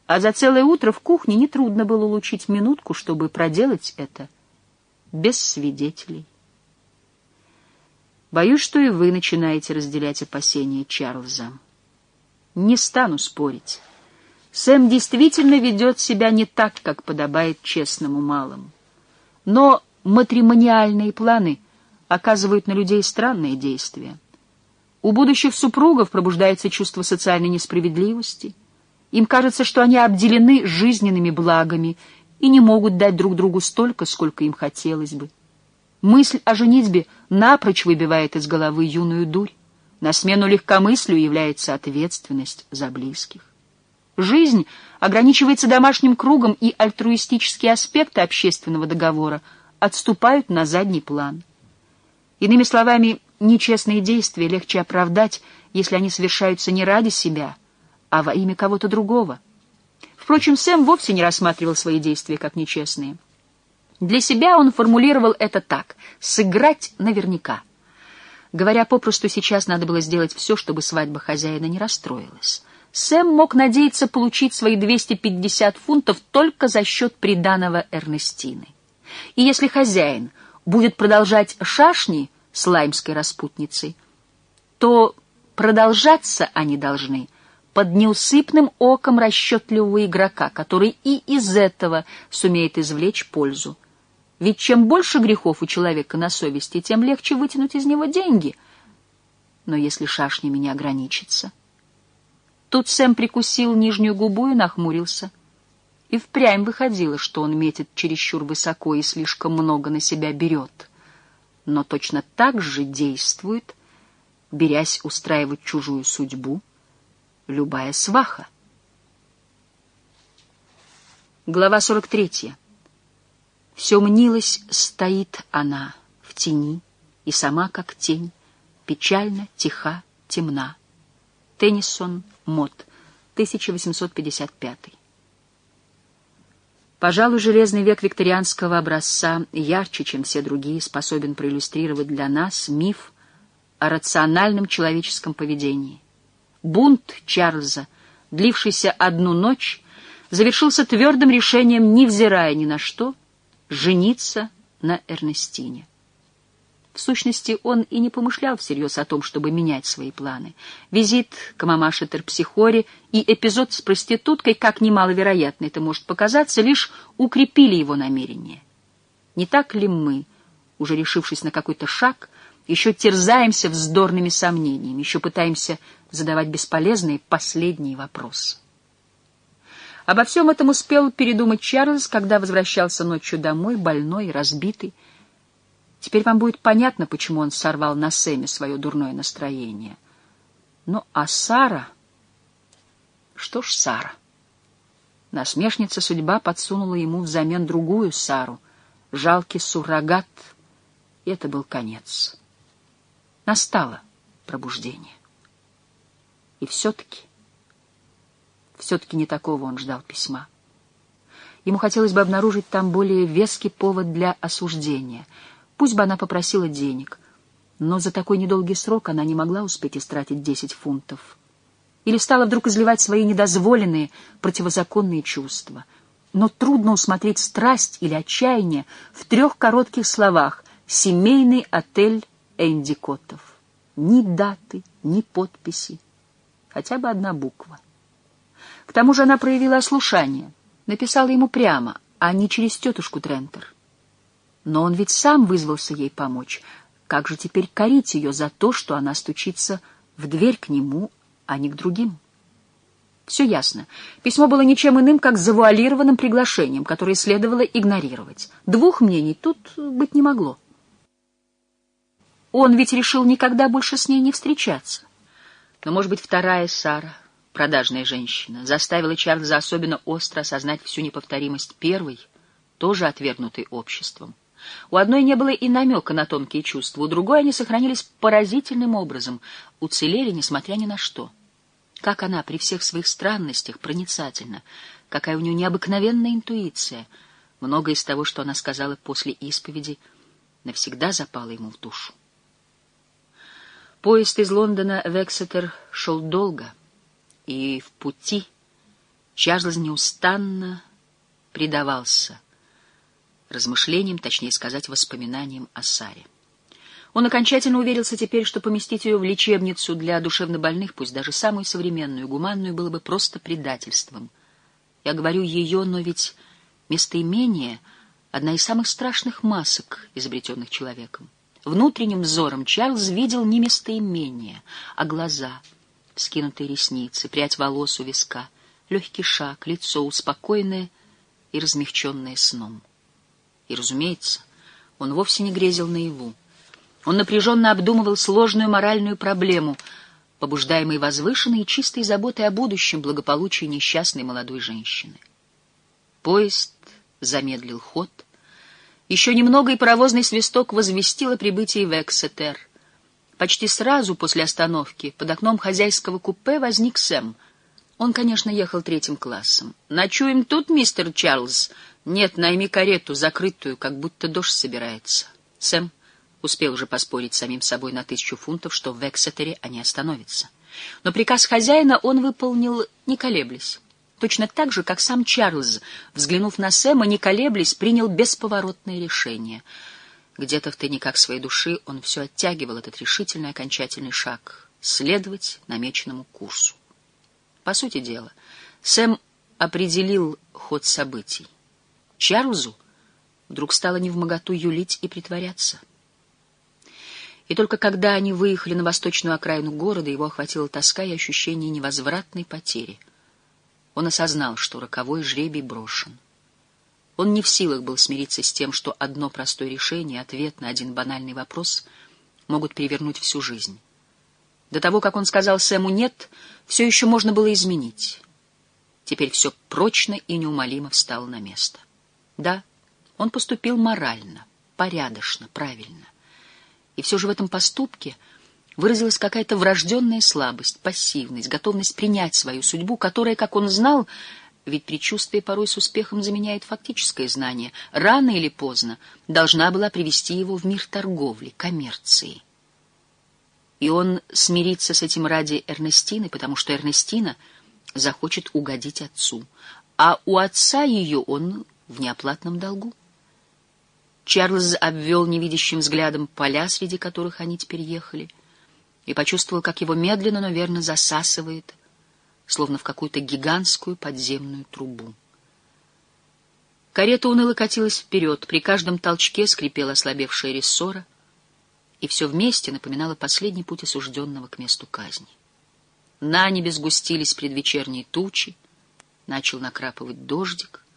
А за целое утро в кухне нетрудно было улучить минутку, чтобы проделать это без свидетелей. Боюсь, что и вы начинаете разделять опасения Чарльза. Не стану спорить. Сэм действительно ведет себя не так, как подобает честному малому. Но матримониальные планы оказывают на людей странные действия. У будущих супругов пробуждается чувство социальной несправедливости. Им кажется, что они обделены жизненными благами и не могут дать друг другу столько, сколько им хотелось бы. Мысль о женитьбе напрочь выбивает из головы юную дурь. На смену легкомыслию является ответственность за близких. Жизнь ограничивается домашним кругом, и альтруистические аспекты общественного договора отступают на задний план. Иными словами, нечестные действия легче оправдать, если они совершаются не ради себя, а во имя кого-то другого. Впрочем, Сэм вовсе не рассматривал свои действия как нечестные. Для себя он формулировал это так: «сыграть наверняка». Говоря попросту, сейчас надо было сделать все, чтобы свадьба хозяина не расстроилась. Сэм мог надеяться получить свои 250 фунтов только за счет приданого Эрнестины. И если хозяин будет продолжать шашни с лаймской распутницей, то продолжаться они должны под неусыпным оком расчетливого игрока, который и из этого сумеет извлечь пользу. Ведь чем больше грехов у человека на совести, тем легче вытянуть из него деньги. Но если шашнями не ограничиться... Тут Сэм прикусил нижнюю губу и нахмурился. И впрямь выходило, что он метит чересчур высоко и слишком много на себя берет. Но точно так же действует, берясь устраивать чужую судьбу, любая сваха. Глава 43. Все мнилось, стоит она в тени, и сама, как тень, печально, тиха, темна. Теннисон, Мот, 1855. Пожалуй, железный век викторианского образца ярче, чем все другие, способен проиллюстрировать для нас миф о рациональном человеческом поведении. Бунт Чарльза, длившийся одну ночь, завершился твердым решением, невзирая ни на что, жениться на Эрнестине. В сущности, он и не помышлял всерьез о том, чтобы менять свои планы. Визит к мамаше Терпсихоре и эпизод с проституткой, как немаловероятно это может показаться, лишь укрепили его намерение. Не так ли мы, уже решившись на какой-то шаг, еще терзаемся вздорными сомнениями, еще пытаемся задавать бесполезные последние вопросы? Обо всем этом успел передумать Чарльз, когда возвращался ночью домой, больной и разбитый. Теперь вам будет понятно, почему он сорвал на Сэме свое дурное настроение. Ну, а Сара... Что ж Сара? Насмешница судьба подсунула ему взамен другую Сару, жалкий суррогат, и это был конец. Настало пробуждение. И все-таки не такого он ждал письма. Ему хотелось бы обнаружить там более веский повод для осуждения. Пусть бы она попросила денег, но за такой недолгий срок она не могла успеть истратить 10 фунтов. Или стала вдруг изливать свои недозволенные, противозаконные чувства. Но трудно усмотреть страсть или отчаяние в 3 коротких словах: «Семейный отель Эндикоттов». Ни даты, ни подписи, хотя бы одна буква. К тому же она проявила ослушание, написала ему прямо, а не через тетушку Трентер. Но он ведь сам вызвался ей помочь. Как же теперь корить ее за то, что она стучится в дверь к нему, а не к другим? Все ясно. Письмо было ничем иным, как завуалированным приглашением, которое следовало игнорировать. 2 мнений тут быть не могло. Он ведь решил никогда больше с ней не встречаться. Но, может быть, вторая Сара, продажная женщина, заставила Чарльза особенно остро осознать всю неповторимость первой, тоже отвергнутой обществом. У одной не было и намека на тонкие чувства, у другой они сохранились поразительным образом, уцелели, несмотря ни на что. Как она при всех своих странностях проницательна, какая у нее необыкновенная интуиция. Многое из того, что она сказала после исповеди, навсегда запало ему в душу. Поезд из Лондона в Эксетер шел долго, и в пути Чарльз неустанно предавался размышлениям, точнее сказать, воспоминаниям о Саре. Он окончательно уверился теперь, что поместить ее в лечебницу для душевнобольных, пусть даже самую современную, гуманную, было бы просто предательством. Я говорю ее, но ведь местоимение — одна из самых страшных масок, изобретенных человеком. Внутренним взором Чарльз видел не местоимение, а глаза, вскинутые ресницы, прядь волос у виска, легкий шаг, лицо успокоенное и размягченное сном. И, разумеется, он вовсе не грезил наяву. Он напряженно обдумывал сложную моральную проблему, побуждаемой возвышенной и чистой заботой о будущем благополучии несчастной молодой женщины. Поезд замедлил ход. Еще немного, и паровозный свисток возвестил о прибытии в Эксетер. Почти сразу после остановки под окном хозяйского купе возник Сэм. Он, конечно, ехал 3-м классом. «Ночуем тут, мистер Чарльз?» «Нет, найми карету, закрытую, как будто дождь собирается». Сэм успел уже поспорить с самим собой на 1000 фунтов, что в Эксетере они остановятся. Но приказ хозяина он выполнил, не колеблясь. Точно так же, как сам Чарльз, взглянув на Сэма, не колеблясь, принял бесповоротное решение. Где-то в тайниках своей души он все оттягивал этот решительный окончательный шаг — следовать намеченному курсу. По сути дела, Сэм определил ход событий. Чарльзу вдруг стало невмоготу юлить и притворяться. И только когда они выехали на восточную окраину города, его охватила тоска и ощущение невозвратной потери. Он осознал, что роковой жребий брошен. Он не в силах был смириться с тем, что одно простое решение, ответ на один банальный вопрос могут перевернуть всю жизнь. До того, как он сказал Сэму «нет», все еще можно было изменить. Теперь все прочно и неумолимо встало на место. Да, он поступил морально, порядочно, правильно. И все же в этом поступке выразилась какая-то врожденная слабость, пассивность, готовность принять свою судьбу, которая, как он знал, ведь предчувствие порой с успехом заменяет фактическое знание, рано или поздно должна была привести его в мир торговли, коммерции. И он смирится с этим ради Эрнестины, потому что Эрнестина захочет угодить отцу, а у отца ее он в неоплатном долгу. Чарльз обвел невидящим взглядом поля, среди которых они теперь ехали, и почувствовал, как его медленно, но верно засасывает, словно в какую-то гигантскую подземную трубу. Карета уныло катилась вперед, при каждом толчке скрипела ослабевшая рессора, и все вместе напоминало последний путь осужденного к месту казни. На небе сгустились предвечерние тучи, начал накрапывать дождик,